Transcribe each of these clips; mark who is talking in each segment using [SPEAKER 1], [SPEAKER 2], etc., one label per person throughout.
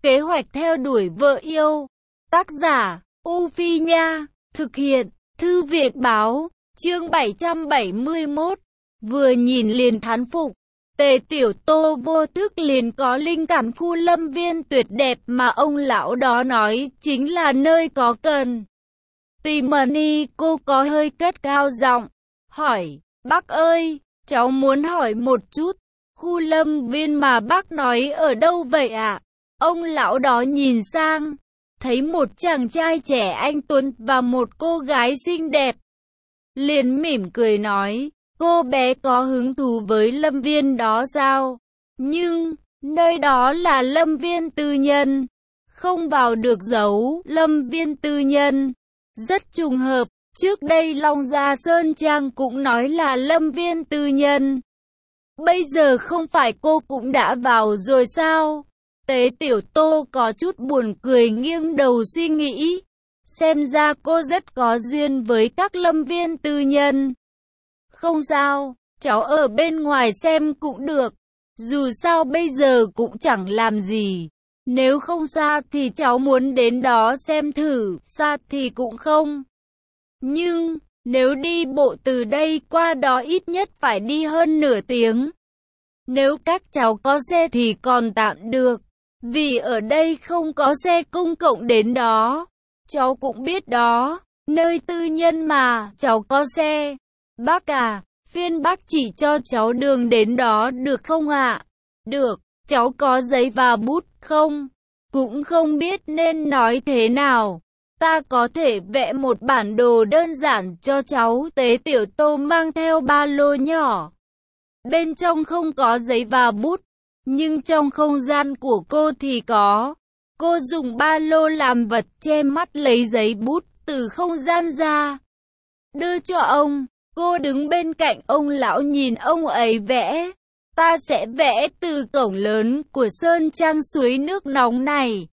[SPEAKER 1] Kế hoạch theo đuổi vợ yêu. Tác giả, U Phi Nha. Thực hiện, Thư viện Báo. Chương 771. Vừa nhìn liền thán phục. Tề Tiểu Tô vô thức liền có linh cảm khu lâm viên tuyệt đẹp mà ông lão đó nói chính là nơi có cần. Tìm Mani, cô có hơi cất cao giọng, hỏi, bác ơi, cháu muốn hỏi một chút, khu lâm viên mà bác nói ở đâu vậy ạ? Ông lão đó nhìn sang, thấy một chàng trai trẻ anh tuấn và một cô gái xinh đẹp. Liền mỉm cười nói, cô bé có hứng thú với lâm viên đó sao? Nhưng, nơi đó là lâm viên tư nhân, không vào được giấu, lâm viên tư nhân. Rất trùng hợp, trước đây Long Gia Sơn Trang cũng nói là lâm viên tư nhân. Bây giờ không phải cô cũng đã vào rồi sao? Tế Tiểu Tô có chút buồn cười nghiêng đầu suy nghĩ. Xem ra cô rất có duyên với các lâm viên tư nhân. Không sao, cháu ở bên ngoài xem cũng được. Dù sao bây giờ cũng chẳng làm gì. Nếu không xa thì cháu muốn đến đó xem thử, xa thì cũng không. Nhưng, nếu đi bộ từ đây qua đó ít nhất phải đi hơn nửa tiếng. Nếu các cháu có xe thì còn tạm được, vì ở đây không có xe công cộng đến đó. Cháu cũng biết đó, nơi tư nhân mà, cháu có xe. Bác à, phiền bác chỉ cho cháu đường đến đó được không ạ? Được, cháu có giấy và bút không? Cũng không biết nên nói thế nào. Ta có thể vẽ một bản đồ đơn giản cho cháu. Tế Tiểu Tô mang theo ba lô nhỏ. Bên trong không có giấy và bút, nhưng trong không gian của cô thì có. Cô dùng ba lô làm vật che mắt lấy giấy bút từ không gian ra. Đưa cho ông, cô đứng bên cạnh ông lão nhìn ông ấy vẽ. Ta sẽ vẽ từ cổng lớn của Sơn Trang suối nước nóng này.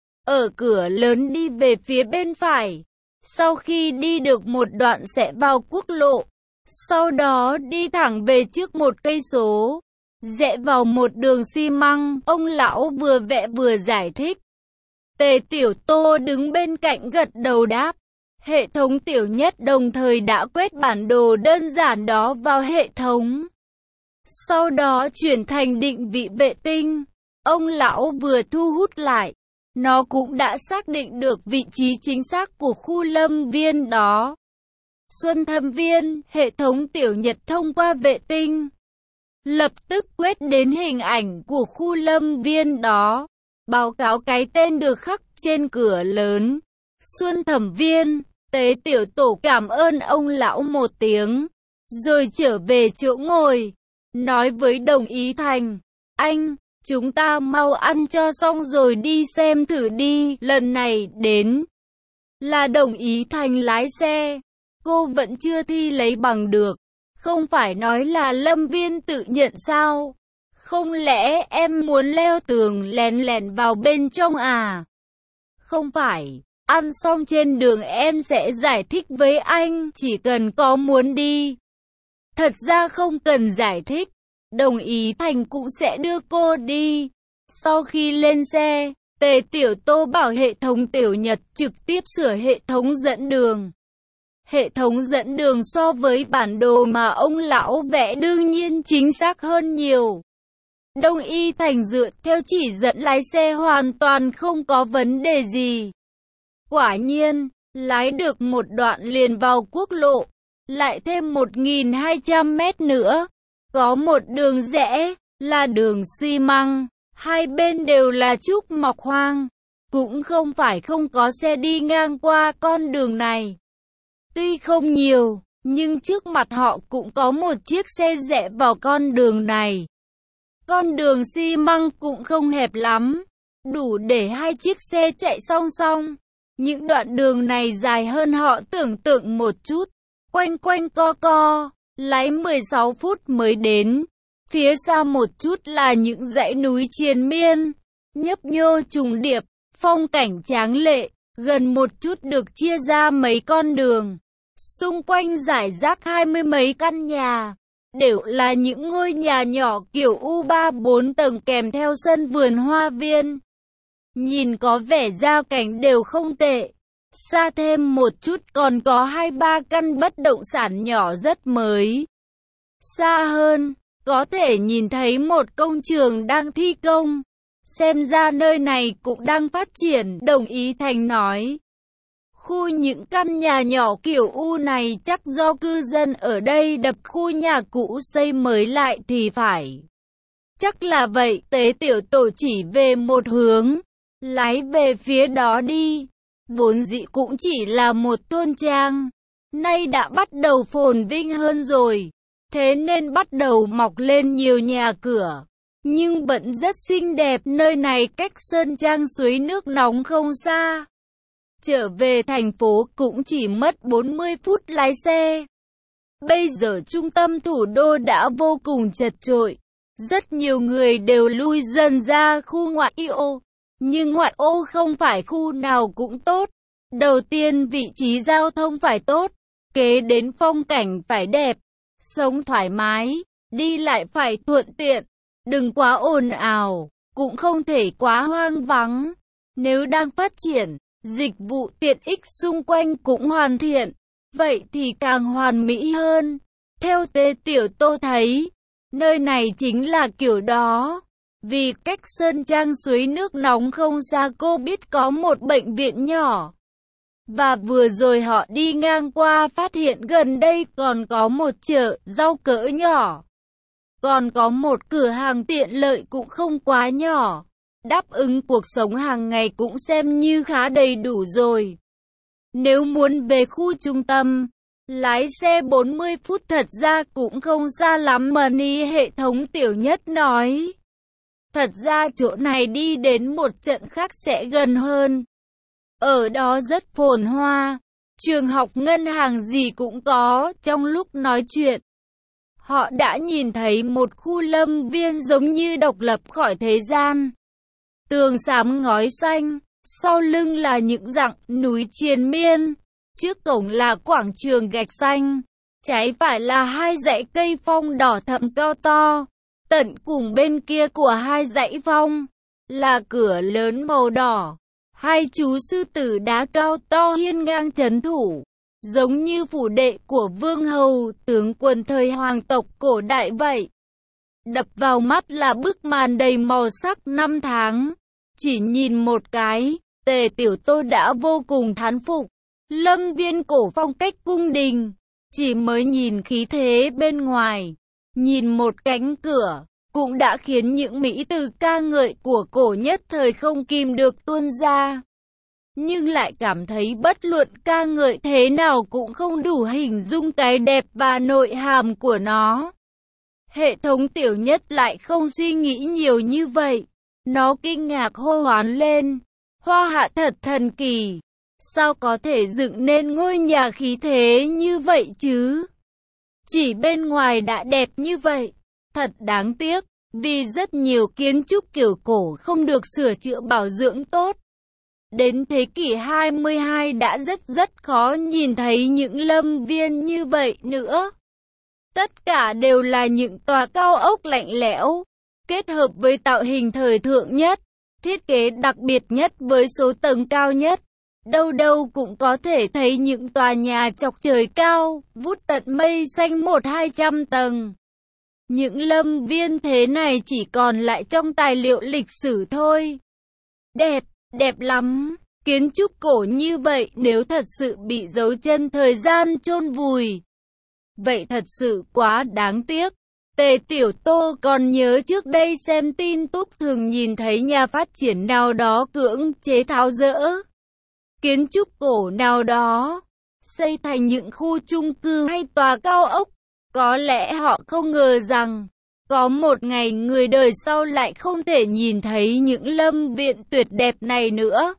[SPEAKER 1] Ở cửa lớn đi về phía bên phải. Sau khi đi được một đoạn sẽ vào quốc lộ. Sau đó đi thẳng về trước một cây số. Rẽ vào một đường xi măng. Ông lão vừa vẽ vừa giải thích. Tề Tiểu Tô đứng bên cạnh gật đầu đáp. Hệ thống Tiểu Nhất đồng thời đã quét bản đồ đơn giản đó vào hệ thống. Sau đó chuyển thành định vị vệ tinh. Ông lão vừa thu hút lại. Nó cũng đã xác định được vị trí chính xác của khu lâm viên đó. Xuân Thâm Viên, hệ thống Tiểu Nhật thông qua vệ tinh. Lập tức quét đến hình ảnh của khu lâm viên đó. Báo cáo cái tên được khắc trên cửa lớn. Xuân Thẩm Viên. Tế Tiểu Tổ cảm ơn ông lão một tiếng. Rồi trở về chỗ ngồi. Nói với Đồng Ý Thành. Anh, chúng ta mau ăn cho xong rồi đi xem thử đi. Lần này đến là Đồng Ý Thành lái xe. Cô vẫn chưa thi lấy bằng được. Không phải nói là lâm viên tự nhận sao? Không lẽ em muốn leo tường lén lén vào bên trong à? Không phải. Ăn xong trên đường em sẽ giải thích với anh. Chỉ cần có muốn đi. Thật ra không cần giải thích. Đồng Ý Thành cũng sẽ đưa cô đi. Sau khi lên xe, Tề Tiểu Tô bảo hệ thống Tiểu Nhật trực tiếp sửa hệ thống dẫn đường. Hệ thống dẫn đường so với bản đồ mà ông lão vẽ đương nhiên chính xác hơn nhiều. Đồng Ý Thành dựa theo chỉ dẫn lái xe hoàn toàn không có vấn đề gì. Quả nhiên, lái được một đoạn liền vào quốc lộ, lại thêm 1.200 mét nữa. Có một đường rẽ, là đường xi măng, hai bên đều là trúc mọc hoang. Cũng không phải không có xe đi ngang qua con đường này. Tuy không nhiều, nhưng trước mặt họ cũng có một chiếc xe rẽ vào con đường này. Con đường xi măng cũng không hẹp lắm, đủ để hai chiếc xe chạy song song. Những đoạn đường này dài hơn họ tưởng tượng một chút, quanh quanh co co, lái 16 phút mới đến. Phía xa một chút là những dãy núi triền miên, nhấp nhô trùng điệp, phong cảnh tráng lệ, gần một chút được chia ra mấy con đường. Xung quanh rải rác 20 mấy căn nhà, đều là những ngôi nhà nhỏ kiểu U3 4 tầng kèm theo sân vườn hoa viên. nhìn có vẻ gia cảnh đều không tệ. Xa thêm một chút còn có 2-3 căn bất động sản nhỏ rất mới. Xa hơn, có thể nhìn thấy một công trường đang thi công. Xem ra nơi này cũng đang phát triển, đồng ý Thành nói. Khu những căn nhà nhỏ kiểu U này chắc do cư dân ở đây đập khu nhà cũ xây mới lại thì phải. Chắc là vậy, Tế Tiểu Tổ chỉ về một hướng, lái về phía đó đi. Vốn dĩ cũng chỉ là một thôn trang, nay đã bắt đầu phồn vinh hơn rồi. Thế nên bắt đầu mọc lên nhiều nhà cửa. Nhưng vẫn rất xinh đẹp, nơi này cách Sơn Trang suối nước nóng không xa. Trở về thành phố cũng chỉ mất 40 phút lái xe. Bây giờ trung tâm thủ đô đã vô cùng chật chội. Rất nhiều người đều lui dần ra khu ngoại ô. Nhưng ngoại ô không phải khu nào cũng tốt. Đầu tiên vị trí giao thông phải tốt. Kế đến phong cảnh phải đẹp. Sống thoải mái. Đi lại phải thuận tiện. Đừng quá ồn ào. Cũng không thể quá hoang vắng. Nếu đang phát triển, dịch vụ tiện ích xung quanh cũng hoàn thiện. Vậy thì càng hoàn mỹ hơn. Theo Tế Tiểu Tô thấy, nơi này chính là kiểu đó. Vì cách Sơn Trang suối nước nóng không xa cô biết có một bệnh viện nhỏ. Và vừa rồi họ đi ngang qua phát hiện gần đây còn có một chợ rau cỡ nhỏ. Còn có một cửa hàng tiện lợi cũng không quá nhỏ. Đáp ứng cuộc sống hàng ngày cũng xem như khá đầy đủ rồi. Nếu muốn về khu trung tâm, lái xe 40 phút thật ra cũng không xa lắm mà Ni hệ thống Tiểu Nhất nói. Thật ra chỗ này đi đến một trận khác sẽ gần hơn. Ở đó rất phồn hoa, trường học ngân hàng gì cũng có. Trong lúc nói chuyện, họ đã nhìn thấy một khu lâm viên giống như độc lập khỏi thế gian. Tường xám ngói xanh, sau lưng là những dặng núi triền miên, trước cổng là quảng trường gạch xanh, trái phải là hai dãy cây phong đỏ thẫm cao to, tận cùng bên kia của hai dãy phong là cửa lớn màu đỏ, hai chú sư tử đá cao to hiên ngang trấn thủ, giống như phủ đệ của vương hầu, tướng quân thời hoàng tộc cổ đại vậy. Đập vào mắt là bức màn đầy màu sắc năm tháng. Chỉ nhìn một cái, Tề Tiểu Tô đã vô cùng thán phục. Lâm viên cổ phong cách cung đình, chỉ mới nhìn khí thế bên ngoài, nhìn một cánh cửa, cũng đã khiến những mỹ từ ca ngợi của cổ nhất thời không kìm được tuôn ra. Nhưng lại cảm thấy bất luận ca ngợi thế nào cũng không đủ hình dung cái đẹp và nội hàm của nó. Hệ thống Tiểu Nhất lại không suy nghĩ nhiều như vậy. Nó kinh ngạc hô hoán lên. Hoa Hạ thật thần kỳ. Sao có thể dựng nên ngôi nhà khí thế như vậy chứ? Chỉ bên ngoài đã đẹp như vậy. Thật đáng tiếc, vì rất nhiều kiến trúc kiểu cổ không được sửa chữa bảo dưỡng tốt. Đến thế kỷ 22 đã rất khó nhìn thấy những lâm viên như vậy nữa. Tất cả đều là những tòa cao ốc lạnh lẽo, kết hợp với tạo hình thời thượng nhất, thiết kế đặc biệt nhất với số tầng cao nhất. Đâu đâu cũng có thể thấy những tòa nhà chọc trời cao, vút tận mây xanh 100-200 tầng. Những lâm viên thế này chỉ còn lại trong tài liệu lịch sử thôi. Đẹp, đẹp lắm. Kiến trúc cổ như vậy nếu thật sự bị dấu chân thời gian chôn vùi, vậy thật sự quá đáng tiếc. Tề Tiểu Tô còn nhớ trước đây xem tin tức thường nhìn thấy nhà phát triển nào đó cưỡng chế tháo dỡ kiến trúc cổ nào đó, xây thành những khu chung cư hay tòa cao ốc. Có lẽ họ không ngờ rằng, có một ngày người đời sau lại không thể nhìn thấy những lâm viện tuyệt đẹp này nữa,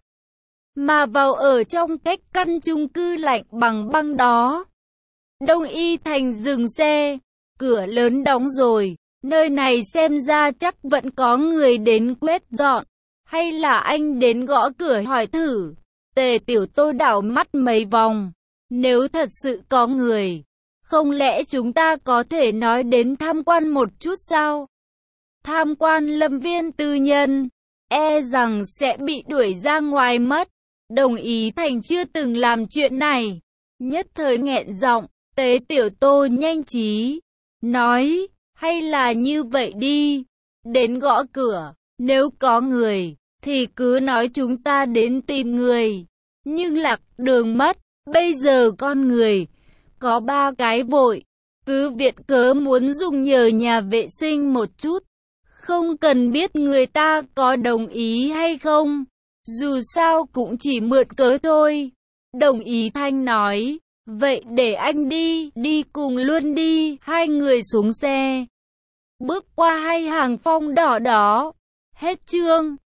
[SPEAKER 1] mà vào ở trong cách căn chung cư lạnh bằng băng đó. Đông Y Thành dừng xe, cửa lớn đóng rồi, nơi này xem ra chắc vẫn có người đến quét dọn, hay là anh đến gõ cửa hỏi thử. Tề Tiểu Tô đảo mắt mấy vòng, nếu thật sự có người, không lẽ chúng ta có thể nói đến tham quan một chút sao? Tham quan lâm viên tư nhân, e rằng sẽ bị đuổi ra ngoài mất. Đồng Ý Thành chưa từng làm chuyện này. Nhất thời nghẹn giọng, Tế Tiểu Tô nhanh trí nói, hay là như vậy đi, đến gõ cửa, nếu có người, thì cứ nói chúng ta đến tìm người. Nhưng lạc đường mất, bây giờ con người, có 3 cái vội, cứ viện cớ muốn dùng nhờ nhà vệ sinh một chút. Không cần biết người ta có đồng ý hay không, dù sao cũng chỉ mượn cớ thôi. Đồng Ý Thanh nói, vậy để anh đi cùng luôn đi. Hai người xuống xe, bước qua 2 hàng phong đỏ đó. Hết chương.